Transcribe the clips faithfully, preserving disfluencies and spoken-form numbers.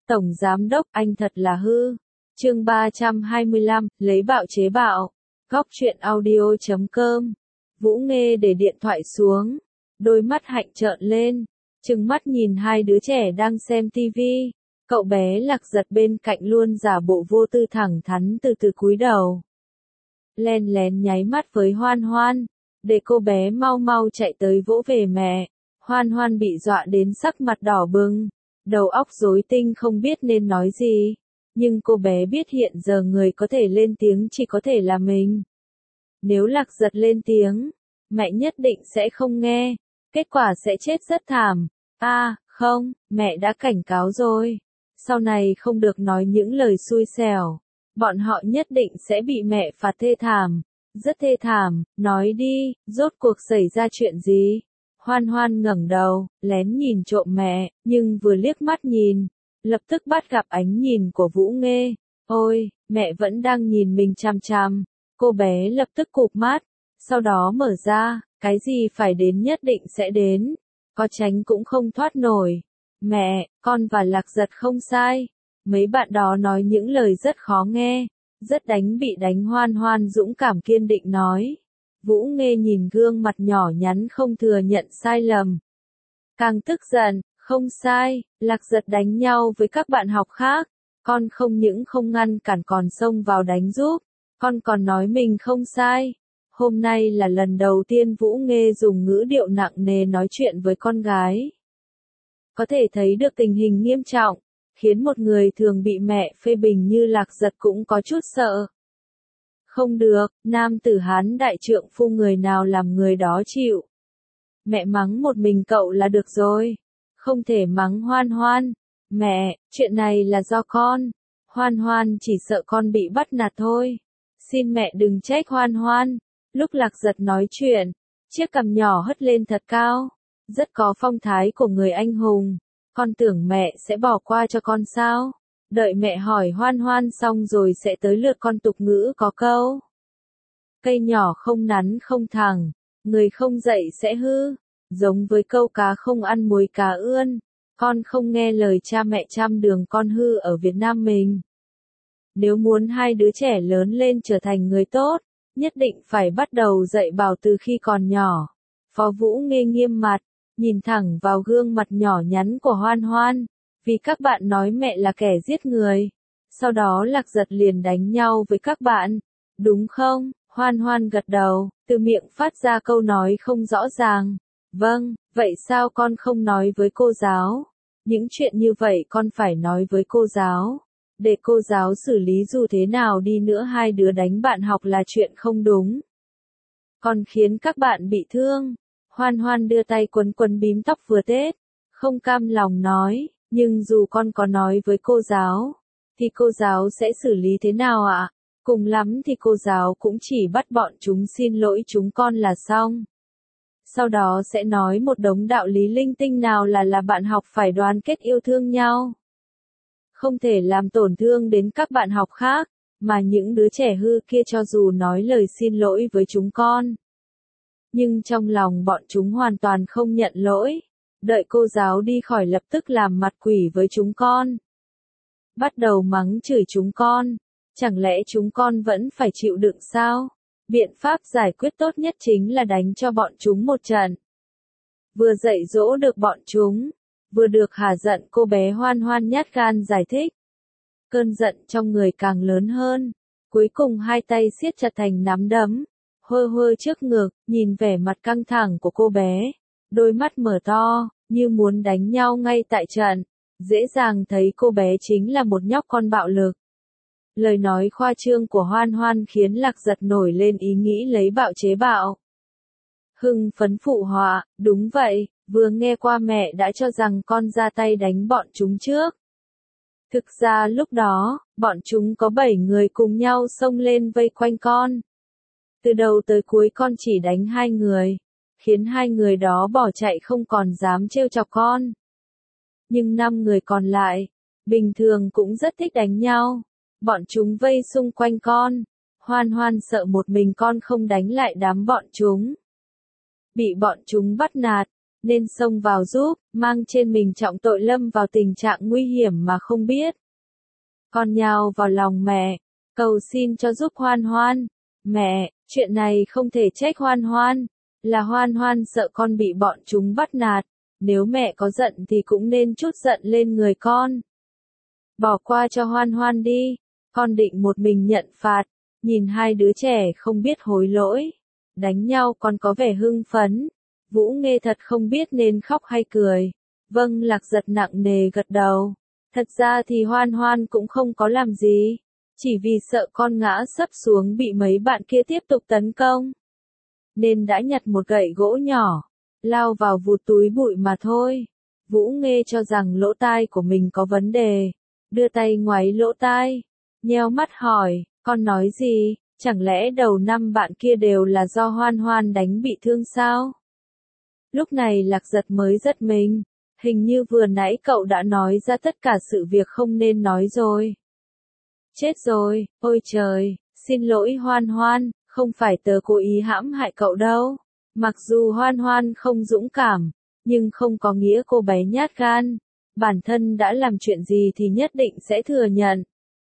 Tổng Giám Đốc, anh thật là hư. Chương ba trăm hai mươi lăm, lấy bạo chế bạo. Góc truyện audio chấm com. Vũ Nghê để điện thoại xuống. Đôi mắt hạnh trợn lên. Trừng mắt nhìn hai đứa trẻ đang xem tivi. Cậu bé Lạc Giật bên cạnh luôn giả bộ vô tư thẳng thắn từ từ cúi đầu. Len lén nháy mắt với Hoan Hoan. Để cô bé mau mau chạy tới vỗ về mẹ. Hoan Hoan bị dọa đến sắc mặt đỏ bừng. Đầu óc rối tinh không biết nên nói gì. Nhưng cô bé biết hiện giờ người có thể lên tiếng chỉ có thể là mình. Nếu Lạc Giật lên tiếng, mẹ nhất định sẽ không nghe. Kết quả sẽ chết rất thảm. À, không, mẹ đã cảnh cáo rồi. Sau này không được nói những lời xui xẻo. Bọn họ nhất định sẽ bị mẹ phạt thê thảm. Rất thê thảm, nói đi, rốt cuộc xảy ra chuyện gì? Hoan Hoan ngẩng đầu, lén nhìn trộm mẹ, nhưng vừa liếc mắt nhìn, lập tức bắt gặp ánh nhìn của Vũ Nghê. Ôi, mẹ vẫn đang nhìn mình chằm chằm. Cô bé lập tức cụp mắt, sau đó mở ra, cái gì phải đến nhất định sẽ đến, có tránh cũng không thoát nổi. Mẹ, con và Lạc Giật không sai. Mấy bạn đó nói những lời rất khó nghe, rất đánh bị đánh. Hoan Hoan dũng cảm kiên định nói. Vũ Nghê nhìn gương mặt nhỏ nhắn không thừa nhận sai lầm. Càng tức giận, không sai, Lạc Giật đánh nhau với các bạn học khác. Con không những không ngăn cản còn xông vào đánh giúp. Con còn nói mình không sai. Hôm nay là lần đầu tiên Vũ Nghê dùng ngữ điệu nặng nề nói chuyện với con gái. Có thể thấy được tình hình nghiêm trọng, khiến một người thường bị mẹ phê bình như Lạc Giật cũng có chút sợ. Không được, nam tử Hán đại trượng phu người nào làm người đó chịu. Mẹ mắng một mình cậu là được rồi. Không thể mắng Hoan Hoan. Mẹ, chuyện này là do con. Hoan Hoan chỉ sợ con bị bắt nạt thôi. Xin mẹ đừng trách Hoan Hoan. Lúc Lạc Giật nói chuyện, chiếc cằm nhỏ hất lên thật cao. Rất có phong thái của người anh hùng. Con tưởng mẹ sẽ bỏ qua cho con sao? Đợi mẹ hỏi Hoan Hoan xong rồi sẽ tới lượt con. Tục ngữ có câu. Cây nhỏ không nắn không thẳng, người không dạy sẽ hư. Giống với câu cá không ăn muối cá ươn. Con không nghe lời cha mẹ trăm đường con hư ở Việt Nam mình. Nếu muốn hai đứa trẻ lớn lên trở thành người tốt, nhất định phải bắt đầu dạy bảo từ khi còn nhỏ. Phó Vũ Nghê nghiêm mặt, nhìn thẳng vào gương mặt nhỏ nhắn của Hoan Hoan. Vì các bạn nói mẹ là kẻ giết người. Sau đó Lạc Giật liền đánh nhau với các bạn. Đúng không? Hoan Hoan gật đầu, từ miệng phát ra câu nói không rõ ràng. Vâng, vậy sao con không nói với cô giáo? Những chuyện như vậy con phải nói với cô giáo. Để cô giáo xử lý, dù thế nào đi nữa hai đứa đánh bạn học là chuyện không đúng. Còn khiến các bạn bị thương. Hoan Hoan đưa tay quấn quấn bím tóc vừa tết. Không cam lòng nói, nhưng dù con có nói với cô giáo, thì cô giáo sẽ xử lý thế nào ạ? Cùng lắm thì cô giáo cũng chỉ bắt bọn chúng xin lỗi chúng con là xong. Sau đó sẽ nói một đống đạo lý linh tinh nào là là bạn học phải đoàn kết yêu thương nhau. Không thể làm tổn thương đến các bạn học khác, mà những đứa trẻ hư kia cho dù nói lời xin lỗi với chúng con. Nhưng trong lòng bọn chúng hoàn toàn không nhận lỗi. Đợi cô giáo đi khỏi lập tức làm mặt quỷ với chúng con. Bắt đầu mắng chửi chúng con. Chẳng lẽ chúng con vẫn phải chịu đựng sao? Biện pháp giải quyết tốt nhất chính là đánh cho bọn chúng một trận. Vừa dạy dỗ được bọn chúng, vừa được hả giận. Cô bé Hoan Hoan nhát gan giải thích. Cơn giận trong người càng lớn hơn. Cuối cùng hai tay siết chặt thành nắm đấm. Hơ hơ trước ngực, nhìn vẻ mặt căng thẳng của cô bé. Đôi mắt mở to, như muốn đánh nhau ngay tại trận. Dễ dàng thấy cô bé chính là một nhóc con bạo lực. Lời nói khoa trương của Hoan Hoan khiến Lạc Giật nổi lên ý nghĩ lấy bạo chế bạo. Hưng phấn phụ họa, đúng vậy, vừa nghe qua mẹ đã cho rằng con ra tay đánh bọn chúng trước. Thực ra lúc đó, bọn chúng có bảy người cùng nhau xông lên vây quanh con. Từ đầu tới cuối con chỉ đánh hai người, khiến hai người đó bỏ chạy không còn dám trêu chọc con. Nhưng năm người còn lại, bình thường cũng rất thích đánh nhau. Bọn chúng vây xung quanh con. Hoan Hoan sợ một mình con không đánh lại đám bọn chúng. Bị bọn chúng bắt nạt, nên xông vào giúp, mang trên mình trọng tội lâm vào tình trạng nguy hiểm mà không biết. Con nhào vào lòng mẹ, cầu xin cho giúp Hoan Hoan. Mẹ, chuyện này không thể trách Hoan Hoan, là Hoan Hoan sợ con bị bọn chúng bắt nạt, nếu mẹ có giận thì cũng nên trút giận lên người con. Bỏ qua cho Hoan Hoan đi, con định một mình nhận phạt. Nhìn hai đứa trẻ không biết hối lỗi, đánh nhau còn có vẻ hưng phấn. Vũ Nghê thật không biết nên khóc hay cười. Vâng, Lạc Giật nặng nề gật đầu. Thật ra thì Hoan Hoan cũng không có làm gì, chỉ vì sợ con ngã sấp xuống bị mấy bạn kia tiếp tục tấn công, nên đã nhặt một gậy gỗ nhỏ, lao vào vụt túi bụi mà thôi. Vũ Nghê cho rằng lỗ tai của mình có vấn đề, đưa tay ngoáy lỗ tai, nheo mắt hỏi, con nói gì, chẳng lẽ đầu năm bạn kia đều là do Hoan Hoan đánh bị thương sao? Lúc này Lạc Giật mới giật mình, hình như vừa nãy cậu đã nói ra tất cả sự việc không nên nói rồi. Chết rồi, ôi trời, xin lỗi Hoan Hoan, không phải tớ cố ý hãm hại cậu đâu. Mặc dù Hoan Hoan không dũng cảm, nhưng không có nghĩa cô bé nhát gan. Bản thân đã làm chuyện gì thì nhất định sẽ thừa nhận.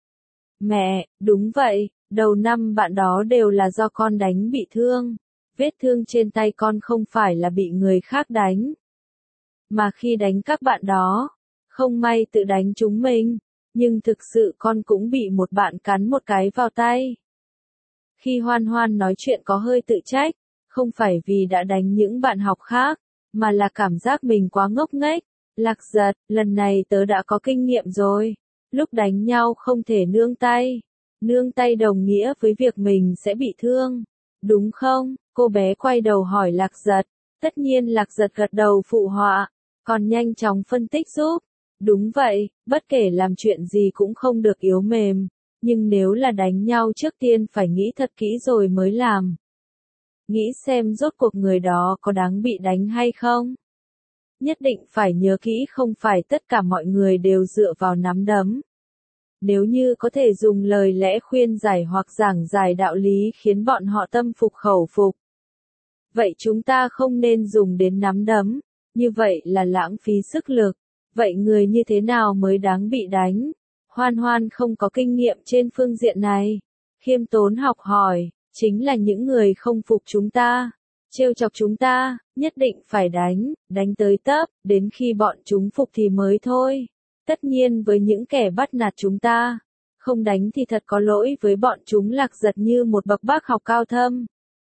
Mẹ, đúng vậy, đầu năm bạn đó đều là do con đánh bị thương. Vết thương trên tay con không phải là bị người khác đánh, mà khi đánh các bạn đó, không may tự đánh chúng mình, nhưng thực sự con cũng bị một bạn cắn một cái vào tay. Khi Hoan Hoan nói chuyện có hơi tự trách, không phải vì đã đánh những bạn học khác, mà là cảm giác mình quá ngốc nghếch. Lạc Giật, lần này tớ đã có kinh nghiệm rồi, lúc đánh nhau không thể nương tay. Nương tay đồng nghĩa với việc mình sẽ bị thương, đúng không? Cô bé quay đầu hỏi Lạc Giật. Tất nhiên Lạc Giật gật đầu phụ họa, còn nhanh chóng phân tích giúp. Đúng vậy, bất kể làm chuyện gì cũng không được yếu mềm, nhưng nếu là đánh nhau trước tiên phải nghĩ thật kỹ rồi mới làm. Nghĩ xem rốt cuộc người đó có đáng bị đánh hay không. Nhất định phải nhớ kỹ không phải tất cả mọi người đều dựa vào nắm đấm. Nếu như có thể dùng lời lẽ khuyên giải hoặc giảng giải đạo lý khiến bọn họ tâm phục khẩu phục, vậy chúng ta không nên dùng đến nắm đấm, như vậy là lãng phí sức lực. Vậy người như thế nào mới đáng bị đánh? Hoan Hoan không có kinh nghiệm trên phương diện này. Khiêm tốn học hỏi, chính là những người không phục chúng ta, trêu chọc chúng ta, nhất định phải đánh, đánh tới tấp, đến khi bọn chúng phục thì mới thôi. Tất nhiên với những kẻ bắt nạt chúng ta, không đánh thì thật có lỗi với bọn chúng. Lạc Giật như một bậc bác học cao thâm,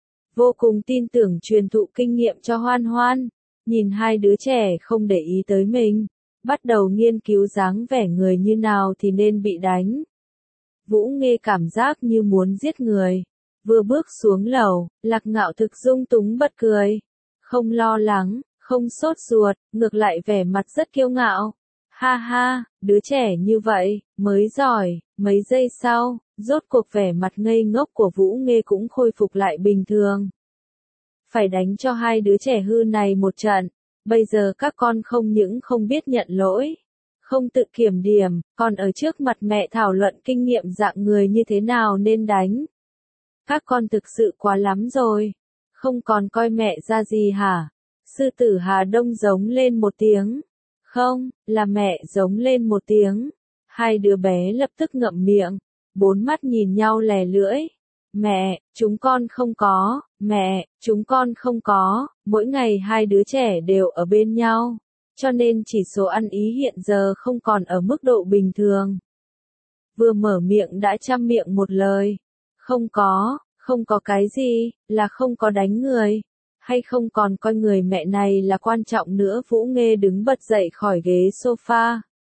vô cùng tin tưởng truyền thụ kinh nghiệm cho Hoan Hoan. Nhìn hai đứa trẻ không để ý tới mình, bắt đầu nghiên cứu dáng vẻ người như nào thì nên bị đánh. Vũ Nghê cảm giác như muốn giết người. Vừa bước xuống lầu, Lạc Ngạo thực dung túng bật cười. Không lo lắng, không sốt ruột, ngược lại vẻ mặt rất kiêu ngạo. Ha ha, đứa trẻ như vậy, mới giỏi. Mấy giây sau, rốt cuộc vẻ mặt ngây ngốc của Vũ Nghê cũng khôi phục lại bình thường. Phải đánh cho hai đứa trẻ hư này một trận. Bây giờ các con không những không biết nhận lỗi, không tự kiểm điểm, còn ở trước mặt mẹ thảo luận kinh nghiệm dạng người như thế nào nên đánh. Các con thực sự quá lắm rồi, không còn coi mẹ ra gì hả? Sư tử Hà Đông giống lên một tiếng. Không, là mẹ giống lên một tiếng. Hai đứa bé lập tức ngậm miệng, bốn mắt nhìn nhau lè lưỡi. Mẹ, chúng con không có, mẹ, chúng con không có. Mỗi ngày hai đứa trẻ đều ở bên nhau, cho nên chỉ số ăn ý hiện giờ không còn ở mức độ bình thường. Vừa mở miệng đã trăm miệng một lời. Không có, không có cái gì, là không có đánh người, hay không còn coi người mẹ này là quan trọng nữa. Vũ Nghê đứng bật dậy khỏi ghế sofa,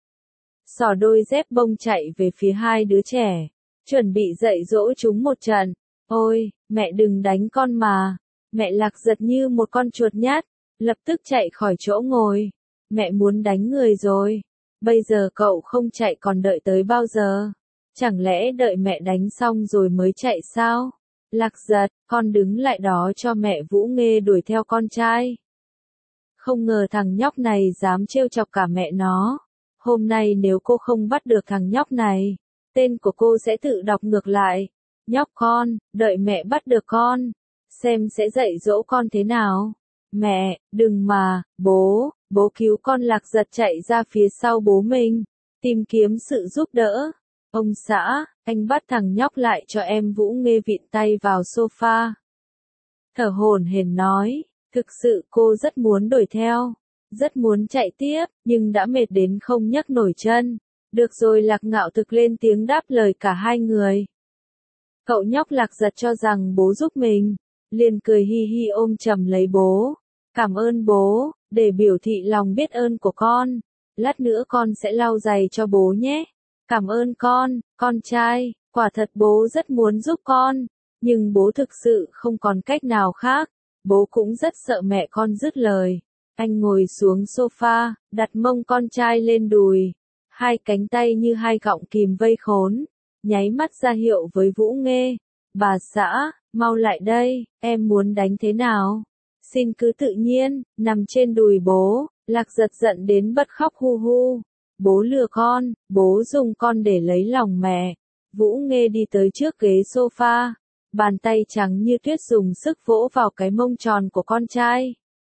xỏ đôi dép bông chạy về phía hai đứa trẻ, chuẩn bị dạy dỗ chúng một trận. Ôi, mẹ đừng đánh con mà. Mẹ Lạc Giật như một con chuột nhát, lập tức chạy khỏi chỗ ngồi. Mẹ muốn đánh người rồi. Bây giờ cậu không chạy còn đợi tới bao giờ? Chẳng lẽ đợi mẹ đánh xong rồi mới chạy sao? Lạc Giật, con đứng lại đó cho mẹ. Vũ Nghê đuổi theo con trai. Không ngờ thằng nhóc này dám trêu chọc cả mẹ nó. Hôm nay nếu cô không bắt được thằng nhóc này, tên của cô sẽ tự đọc ngược lại. Nhóc con, đợi mẹ bắt được con, xem sẽ dạy dỗ con thế nào. Mẹ, đừng mà, bố, bố cứu con. Lạc Giật chạy ra phía sau bố mình, tìm kiếm sự giúp đỡ. Ông xã, anh bắt thằng nhóc lại cho em. Vũ Nghê vịn tay vào sofa, thở hổn hển nói, thực sự cô rất muốn đuổi theo, rất muốn chạy tiếp, nhưng đã mệt đến không nhấc nổi chân. Được rồi. Lạc Ngạo Thực lên tiếng đáp lời cả hai người. Cậu nhóc Lạc Giật cho rằng bố giúp mình, liền cười hi hi ôm chầm lấy bố. Cảm ơn bố, để biểu thị lòng biết ơn của con. Lát nữa con sẽ lau giày cho bố nhé. Cảm ơn con, con trai, quả thật bố rất muốn giúp con, nhưng bố thực sự không còn cách nào khác. Bố cũng rất sợ mẹ. Con dứt lời, anh ngồi xuống sofa, đặt mông con trai lên đùi, hai cánh tay như hai gọng kìm vây khốn, nháy mắt ra hiệu với Vũ Nghê. Bà xã, mau lại đây, em muốn đánh thế nào? Xin cứ tự nhiên. Nằm trên đùi bố, Lạc Giật giận đến bật khóc hu hu. Bố lừa con, bố dùng con để lấy lòng mẹ. Vũ Nghê đi tới trước ghế sofa, bàn tay trắng như tuyết dùng sức vỗ vào cái mông tròn của con trai.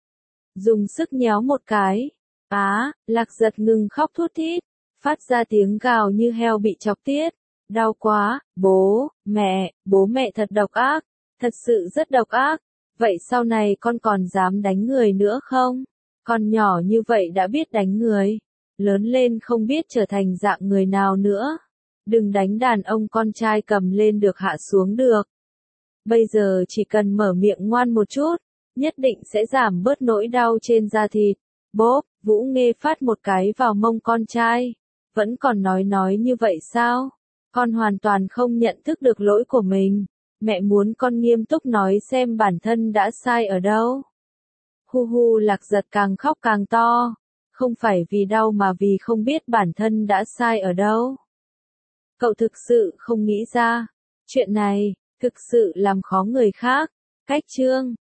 Dùng sức nhéo một cái. Á, Lạc Giật ngừng khóc thút thít, phát ra tiếng gào như heo bị chọc tiết. Đau quá, bố, mẹ, bố mẹ thật độc ác, thật sự rất độc ác. Vậy sau này con còn dám đánh người nữa không? Con nhỏ như vậy đã biết đánh người, lớn lên không biết trở thành dạng người nào nữa. Đừng đánh đàn ông. Con trai cầm lên được hạ xuống được. Bây giờ chỉ cần mở miệng ngoan một chút, nhất định sẽ giảm bớt nỗi đau trên da thịt. Bốp, Vũ Nghê phát một cái vào mông con trai. Vẫn còn nói nói như vậy sao? Con hoàn toàn không nhận thức được lỗi của mình. Mẹ muốn con nghiêm túc nói xem bản thân đã sai ở đâu. Hu hu. Lạc Giật càng khóc càng to. Không phải vì đau mà vì không biết bản thân đã sai ở đâu. Cậu thực sự không nghĩ ra. Chuyện này, thực sự làm khó người khác. Cách chương